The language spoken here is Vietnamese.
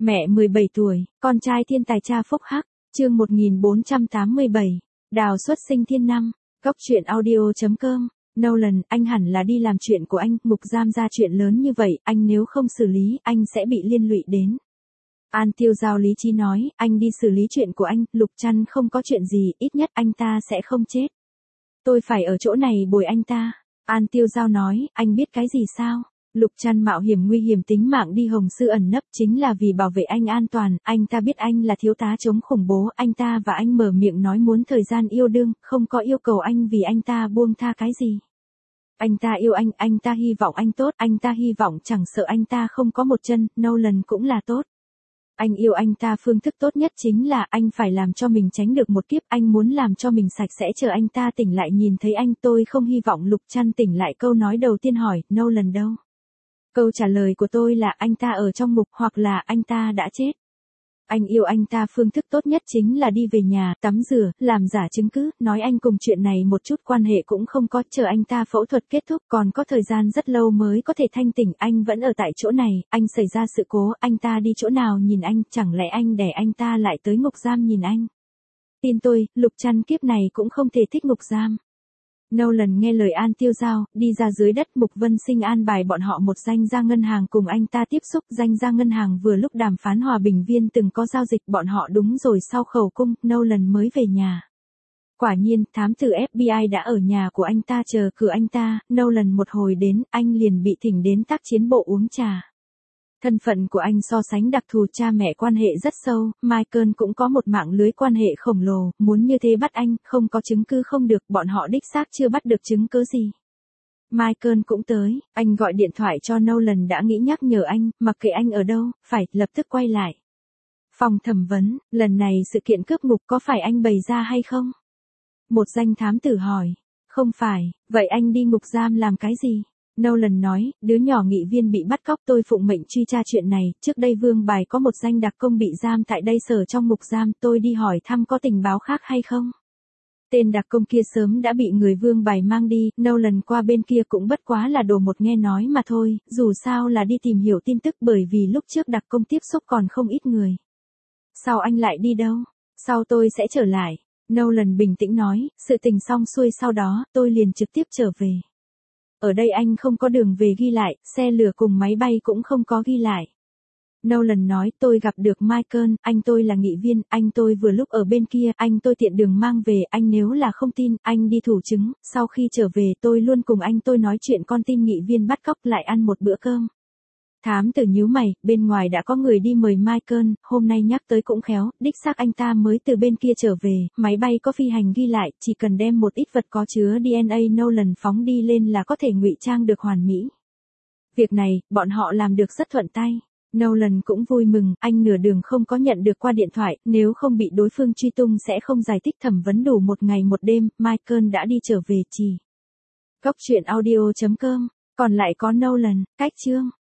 Mẹ 17 tuổi, con trai thiên tài cha phúc hắc, chương 1487, đào xuất sinh thiên năm, góc truyện audio.com, Nolan, anh hẳn là đi làm chuyện của anh, ngục giam ra chuyện lớn như vậy, anh nếu không xử lý, anh sẽ bị liên lụy đến. An Tiêu Giao lý trí nói, anh đi xử lý chuyện của anh, Lục Trăn không có chuyện gì, ít nhất anh ta sẽ không chết. Tôi phải ở chỗ này bồi anh ta. An Tiêu Giao nói, anh biết cái gì sao? Lục Trăn mạo hiểm nguy hiểm tính mạng đi Hồng Sư ẩn nấp chính là vì bảo vệ anh an toàn, anh ta biết anh là thiếu tá chống khủng bố, anh ta và anh mở miệng nói muốn thời gian yêu đương, không có yêu cầu anh vì anh ta buông tha cái gì. Anh ta yêu anh ta hy vọng anh tốt, anh ta hy vọng chẳng sợ anh ta không có một chân, Nolan cũng là tốt. Anh yêu anh ta phương thức tốt nhất chính là anh phải làm cho mình tránh được một kiếp, anh muốn làm cho mình sạch sẽ chờ anh ta tỉnh lại nhìn thấy anh. Tôi không hy vọng Lục Trăn tỉnh lại. Câu nói đầu tiên hỏi, Nolan đâu? Câu trả lời của tôi là anh ta ở trong ngục hoặc là anh ta đã chết. Anh yêu anh ta phương thức tốt nhất chính là đi về nhà, tắm rửa, làm giả chứng cứ, nói anh cùng chuyện này một chút quan hệ cũng không có, chờ anh ta phẫu thuật kết thúc còn có thời gian rất lâu mới có thể thanh tỉnh, anh vẫn ở tại chỗ này, anh xảy ra sự cố, anh ta đi chỗ nào nhìn anh, chẳng lẽ anh để anh ta lại tới ngục giam nhìn anh? Tin tôi, Lục Trăn kiếp này cũng không thể thích ngục giam. Nolan nghe lời An Tiêu Giao, đi ra dưới đất. Mục Vân Sinh an bài bọn họ một danh gia ngân hàng cùng anh ta tiếp xúc. Danh gia ngân hàng vừa lúc đàm phán hòa bình viên từng có giao dịch bọn họ đúng rồi. Sau khẩu cung, Nolan mới về nhà. Quả nhiên, thám tử FBI đã ở nhà của anh ta chờ cửa anh ta. Nolan một hồi đến, anh liền bị thỉnh đến tác chiến bộ uống trà. Thân phận của anh so sánh đặc thù, cha mẹ quan hệ rất sâu, Michael cũng có một mạng lưới quan hệ khổng lồ, muốn như thế bắt anh, không có chứng cứ không được, bọn họ đích xác chưa bắt được chứng cứ gì. Michael cũng tới, anh gọi điện thoại cho Nolan đã nghĩ nhắc nhở anh, mặc kệ anh ở đâu, phải lập tức quay lại. Phòng thẩm vấn, lần này sự kiện cướp ngục có phải anh bày ra hay không? Một danh thám tử hỏi, không phải, vậy anh đi ngục giam làm cái gì? Nolan nói, đứa nhỏ nghị viên bị bắt cóc, tôi phụng mệnh truy tra chuyện này, trước đây Vương Bài có một danh đặc công bị giam tại đây sở trong ngục giam, tôi đi hỏi thăm có tình báo khác hay không. Tên đặc công kia sớm đã bị người Vương Bài mang đi, Nolan qua bên kia cũng bất quá là đồ một nghe nói mà thôi, dù sao là đi tìm hiểu tin tức bởi vì lúc trước đặc công tiếp xúc còn không ít người. Sao anh lại đi đâu? Sau tôi sẽ trở lại. Nolan bình tĩnh nói, sự tình xong xuôi sau đó, tôi liền trực tiếp trở về. Ở đây anh không có đường về ghi lại, xe lửa cùng máy bay cũng không có ghi lại. Nolan nói, tôi gặp được Michael, anh tôi là nghị viên, anh tôi vừa lúc ở bên kia, anh tôi tiện đường mang về, anh nếu là không tin, anh đi thủ chứng, sau khi trở về tôi luôn cùng anh tôi nói chuyện con tin nghị viên bắt cóc lại ăn một bữa cơm. Thám tử nhíu mày, bên ngoài đã có người đi mời Michael, hôm nay nhắc tới cũng khéo, đích xác anh ta mới từ bên kia trở về, máy bay có phi hành ghi lại, chỉ cần đem một ít vật có chứa DNA Nolan phóng đi lên là có thể ngụy trang được hoàn mỹ. Việc này, bọn họ làm được rất thuận tay. Nolan cũng vui mừng, anh nửa đường không có nhận được qua điện thoại, nếu không bị đối phương truy tung sẽ không giải thích thẩm vấn đủ một ngày một đêm, Michael đã đi trở về chỉ. Góc truyện audio.com, còn lại có Nolan, cách chương.